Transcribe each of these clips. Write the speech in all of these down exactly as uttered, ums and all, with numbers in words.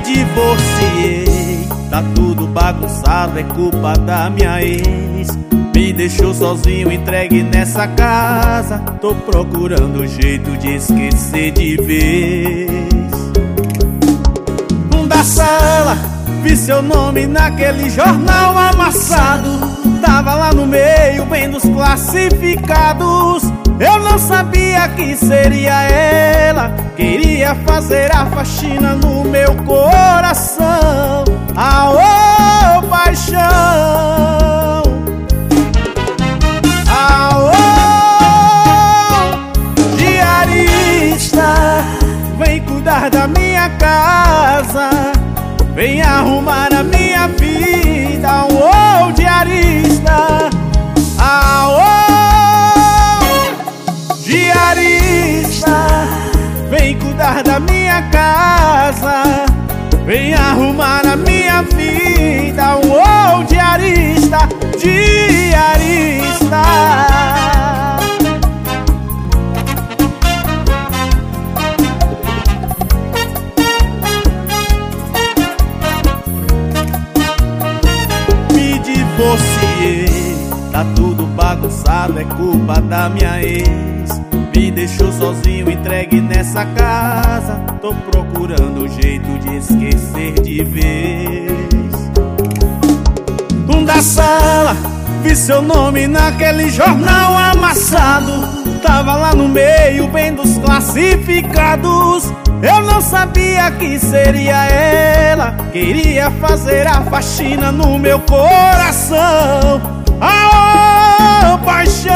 divorciei, tá tudo bagunçado, é culpa da minha ex. Me deixou sozinho, entregue nessa casa. Tô procurando jeito de esquecer de vez. Um da sala, vi seu nome naquele jornal amassado. Tava lá no meio, bem dos classificados. Eu não sabia que seria ela. Queria fazer a faxina no meu coração. Aô, paixão! Aô, diarista, vem cuidar da minha casa, vem arrumar a minha vida. Aô, diarista! Aô, diarista, vem cuidar da minha casa, vem arrumar a minha vida. Aô, diarista, diarista. Me divorciei, tá tudo bagunçado, é culpa da minha ex. Me deixou sozinho, entregue nessa casa. Tô procurando jeito de esquecer de vez. Um da sala, vi seu nome naquele jornal amassado. Tava lá no meio, bem dos classificados. Eu não sabia que seria ela. Queria fazer a faxina no meu coração. Aô, paixão!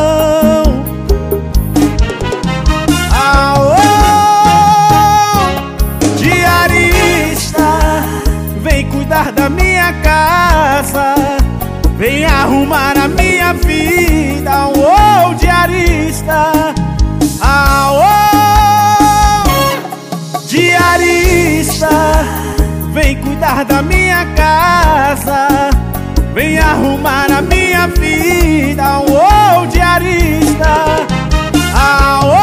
Aô, diarista, vem cuidar da minha casa, vem arrumar a minha vida. Aô, diarista. Aô, diarista, vem cuidar da minha casa, vem arrumar a minha vida. Aô, diarista. Aô,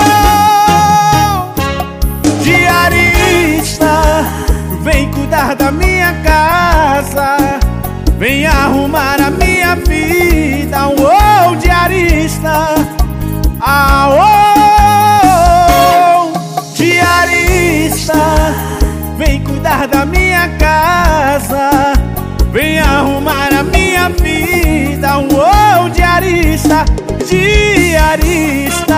diarista, vem cuidar da minha casa, vem arrumar a minha vida. Aô, diarista. Aô, diarista, vem cuidar da minha casa, vem arrumar a minha vida. Aô, diarista, diarista.